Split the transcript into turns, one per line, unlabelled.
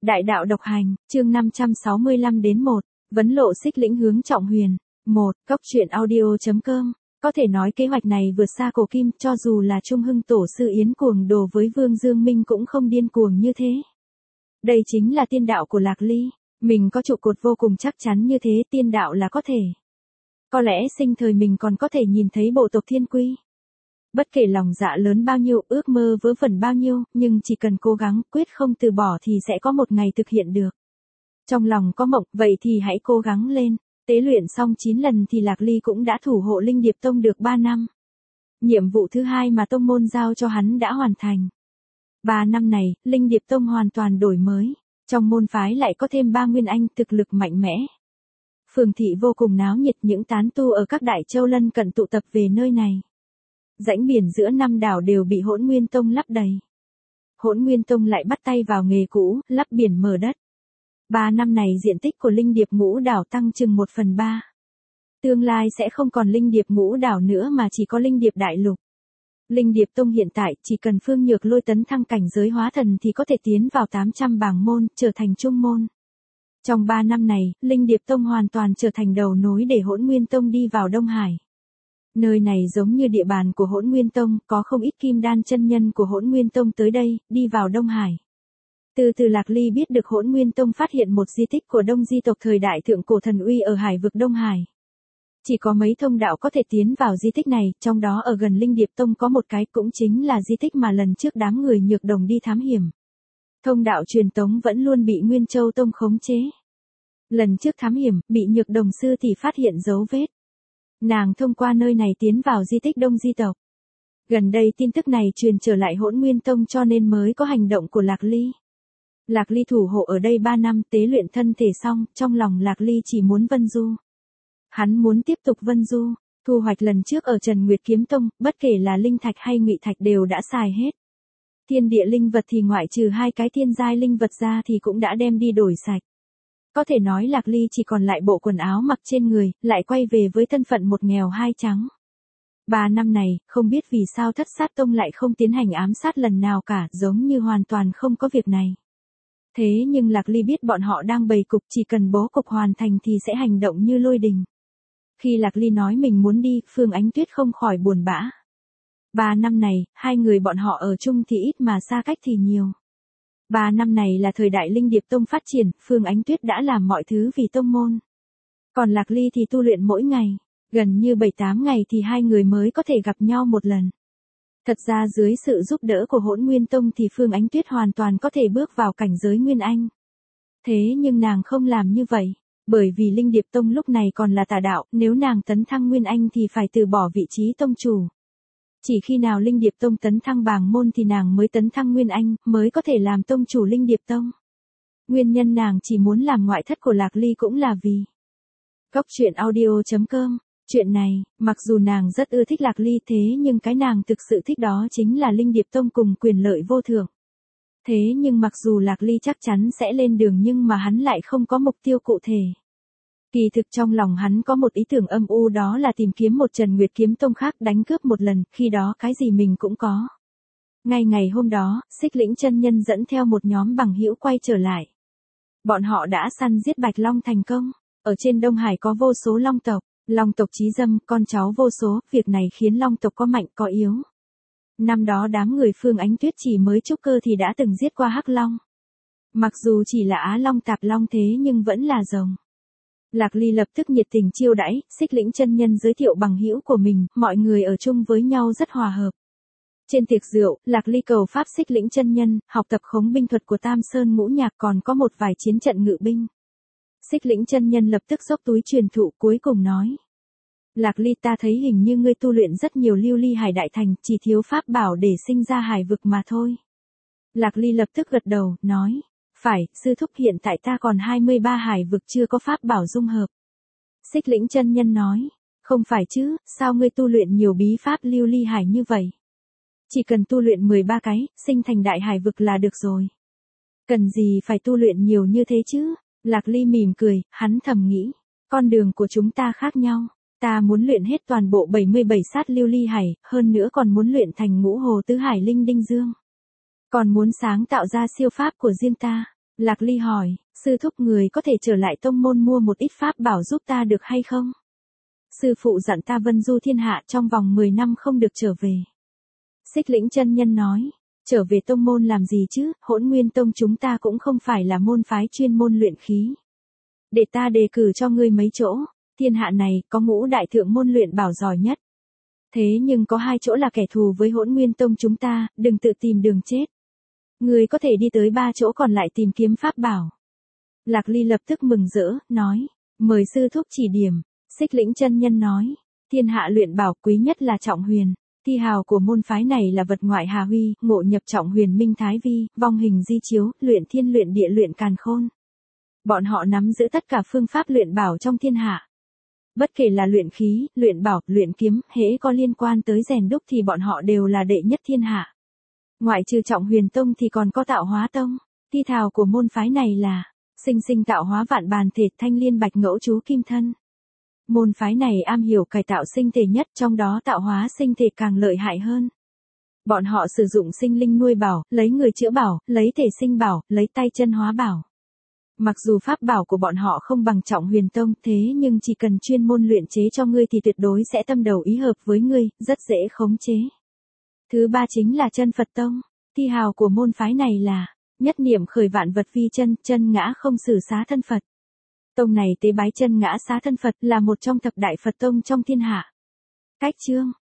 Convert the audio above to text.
Đại đạo độc hành, chương 565-1, vấn lộ xích lĩnh hướng Trọng Huyền. 1. Cốc truyện audio.com. Có thể nói kế hoạch này vượt xa cổ kim, cho dù là Trung Hưng tổ sư Yến cuồng đồ với Vương Dương Minh cũng không điên cuồng như thế. Đây chính là tiên đạo của Lạc Ly, mình có trụ cột vô cùng chắc chắn như thế, tiên đạo là có thể. Có lẽ sinh thời mình còn có thể nhìn thấy bộ tộc thiên quy. Bất kể lòng dạ lớn bao nhiêu, ước mơ vớ vẩn bao nhiêu, nhưng chỉ cần cố gắng, quyết không từ bỏ thì sẽ có một ngày thực hiện được. Trong lòng có mộng, vậy thì hãy cố gắng lên. Tế luyện xong 9 lần thì Lạc Ly cũng đã thủ hộ Linh Điệp Tông được 3 năm. Nhiệm vụ thứ hai mà tông môn giao cho hắn đã hoàn thành. 3 năm này, Linh Điệp Tông hoàn toàn đổi mới. Trong môn phái lại có thêm 3 nguyên anh thực lực mạnh mẽ. Phường thị vô cùng náo nhiệt, những tán tu ở các đại châu lân cận tụ tập về nơi này. Rãnh biển giữa 5 đảo đều bị Hỗn Nguyên Tông lấp đầy. Hỗn Nguyên Tông lại bắt tay vào nghề cũ, lấp biển mở đất. 3 năm này diện tích của Linh Điệp Ngũ Đảo tăng chừng 1/3. Tương lai sẽ không còn Linh Điệp Ngũ Đảo nữa mà chỉ có Linh Điệp Đại Lục. Linh Điệp Tông hiện tại chỉ cần Phương Nhược Lôi tấn thăng cảnh giới hóa thần thì có thể tiến vào 800 bảng môn, trở thành trung môn. Trong 3 năm này, Linh Điệp Tông hoàn toàn trở thành đầu nối để Hỗn Nguyên Tông đi vào Đông Hải. Nơi này giống như địa bàn của Hỗn Nguyên Tông, có không ít kim đan chân nhân của Hỗn Nguyên Tông tới đây, đi vào Đông Hải. Từ từ Lạc Ly biết được Hỗn Nguyên Tông phát hiện một di tích của Đông Di tộc thời đại thượng cổ thần uy ở hải vực Đông Hải. Chỉ có mấy thông đạo có thể tiến vào di tích này, trong đó ở gần Linh Điệp Tông có một cái, cũng chính là di tích mà lần trước đám người Nhược Đồng đi thám hiểm. Thông đạo truyền tống vẫn luôn bị Nguyên Châu Tông khống chế. Lần trước thám hiểm, bị Nhược Đồng sư thì phát hiện dấu vết. Nàng thông qua nơi này tiến vào di tích Đông Di tộc. Gần đây tin tức này truyền trở lại Hỗn Nguyên Tông cho nên mới có hành động của Lạc Ly. Lạc Ly thủ hộ ở đây 3 năm, tế luyện thân thể xong, trong lòng Lạc Ly chỉ muốn vân du. Hắn muốn tiếp tục vân du, thu hoạch lần trước ở Trần Nguyệt Kiếm Tông, bất kể là linh thạch hay ngụy thạch đều đã xài hết. Thiên địa linh vật thì ngoại trừ 2 cái thiên giai linh vật ra thì cũng đã đem đi đổi sạch. Có thể nói Lạc Ly chỉ còn lại bộ quần áo mặc trên người, lại quay về với thân phận một nghèo hai trắng. 3 năm này, không biết vì sao Thất Sát Tông lại không tiến hành ám sát lần nào cả, giống như hoàn toàn không có việc này. Thế nhưng Lạc Ly biết bọn họ đang bày cục, chỉ cần bố cục hoàn thành thì sẽ hành động như lôi đình. Khi Lạc Ly nói mình muốn đi, Phương Ánh Tuyết không khỏi buồn bã. 3 năm này, 2 người bọn họ ở chung thì ít mà xa cách thì nhiều. 3 năm này là thời đại Linh Điệp Tông phát triển, Phương Ánh Tuyết đã làm mọi thứ vì tông môn. Còn Lạc Ly thì tu luyện mỗi ngày, gần như 7-8 ngày thì 2 người mới có thể gặp nhau một lần. Thật ra dưới sự giúp đỡ của Hỗn Nguyên Tông thì Phương Ánh Tuyết hoàn toàn có thể bước vào cảnh giới Nguyên Anh. Thế nhưng nàng không làm như vậy, bởi vì Linh Điệp Tông lúc này còn là tà đạo, nếu nàng tấn thăng Nguyên Anh thì phải từ bỏ vị trí tông chủ. Chỉ khi nào Linh Điệp Tông tấn thăng bảng môn thì nàng mới tấn thăng Nguyên Anh, mới có thể làm tông chủ Linh Điệp Tông. Nguyên nhân nàng chỉ muốn làm ngoại thất của Lạc Ly cũng là vì Cốc truyện audio.com. Chuyện này, mặc dù nàng rất ưa thích Lạc Ly thế nhưng cái nàng thực sự thích đó chính là Linh Điệp Tông cùng quyền lợi vô thượng. Thế nhưng mặc dù Lạc Ly chắc chắn sẽ lên đường nhưng mà hắn lại không có mục tiêu cụ thể. Kỳ thực trong lòng hắn có một ý tưởng âm u, đó là tìm kiếm một Trần Nguyệt Kiếm Tông khác đánh cướp một lần, khi đó cái gì mình cũng có. Ngay ngày hôm đó, Xích Lĩnh chân nhân dẫn theo một nhóm bằng hữu quay trở lại. Bọn họ đã săn giết Bạch Long thành công. Ở trên Đông Hải có vô số long tộc. Long tộc chí dâm, con cháu vô số, việc này khiến long tộc có mạnh có yếu. Năm đó đám người Phương Ánh Tuyết chỉ mới trúc cơ thì đã từng giết qua Hắc Long. Mặc dù chỉ là Á Long Tạp Long thế nhưng vẫn là rồng. Lạc Ly lập tức nhiệt tình chiêu đãi, Xích Lĩnh chân nhân giới thiệu bằng hữu của mình, mọi người ở chung với nhau rất hòa hợp. Trên tiệc rượu, Lạc Ly cầu pháp Xích Lĩnh chân nhân, học tập khống binh thuật của Tam Sơn Ngũ Nhạc, còn có một vài chiến trận ngự binh. Xích Lĩnh chân nhân lập tức dốc túi truyền thụ, cuối cùng nói: Lạc Ly, ta thấy hình như ngươi tu luyện rất nhiều lưu ly hải đại thành, chỉ thiếu pháp bảo để sinh ra hải vực mà thôi. Lạc Ly lập tức gật đầu, nói: Phải, sư thúc, hiện tại ta còn 23 hải vực chưa có pháp bảo dung hợp. Xích Lĩnh chân nhân nói: Không phải chứ, sao ngươi tu luyện nhiều bí pháp lưu ly hải như vậy? Chỉ cần tu luyện 13 cái, sinh thành đại hải vực là được rồi. Cần gì phải tu luyện nhiều như thế chứ? Lạc Ly mỉm cười, hắn thầm nghĩ, con đường của chúng ta khác nhau, ta muốn luyện hết toàn bộ 77 sát lưu ly hải, hơn nữa còn muốn luyện thành ngũ hồ tứ hải linh đinh dương. Còn muốn sáng tạo ra siêu pháp của riêng ta. Lạc Ly hỏi, sư thúc người có thể trở lại tông môn mua một ít pháp bảo giúp ta được hay không? Sư phụ dặn ta vân du thiên hạ trong vòng 10 năm không được trở về. Xích Lĩnh chân nhân nói, trở về tông môn làm gì chứ, Hỗn Nguyên Tông chúng ta cũng không phải là môn phái chuyên môn luyện khí. Để ta đề cử cho ngươi mấy chỗ, thiên hạ này có ngũ đại thượng môn luyện bảo giỏi nhất. Thế nhưng có 2 chỗ là kẻ thù với Hỗn Nguyên Tông chúng ta, đừng tự tìm đường chết. Ngươi có thể đi tới 3 chỗ còn lại tìm kiếm pháp bảo. Lạc Ly lập tức mừng rỡ, nói, mời sư thúc chỉ điểm. Xích Lĩnh chân nhân nói, thiên hạ luyện bảo quý nhất là Trọng Huyền. Thi hào của môn phái này là vật ngoại hà huy, ngộ nhập Trọng Huyền minh thái vi, vong hình di chiếu, luyện thiên luyện địa luyện càn khôn. Bọn họ nắm giữ tất cả phương pháp luyện bảo trong thiên hạ. Bất kể là luyện khí, luyện bảo, luyện kiếm, hễ có liên quan tới rèn đúc thì bọn họ đều là đệ nhất thiên hạ. Ngoại trừ Trọng Huyền Tông thì còn có Tạo Hóa Tông. Thi thào của môn phái này là sinh sinh tạo hóa vạn bàn thể, thanh liên bạch ngẫu chú kim thân. Môn phái này am hiểu cải tạo sinh thể nhất, trong đó tạo hóa sinh thể càng lợi hại hơn. Bọn họ sử dụng sinh linh nuôi bảo, lấy người chữa bảo, lấy thể sinh bảo, lấy tay chân hóa bảo. Mặc dù pháp bảo của bọn họ không bằng Trọng Huyền Tông, thế nhưng chỉ cần chuyên môn luyện chế cho ngươi thì tuyệt đối sẽ tâm đầu ý hợp với ngươi, rất dễ khống chế. Thứ 3 chính là Chân Phật Tông. Thi hào của môn phái này là nhất niệm khởi vạn vật vi chân, chân ngã không xử xá thân Phật. Tông này tế bái chân ngã xá thân Phật là một trong thập đại Phật tông trong thiên hạ. Cách chương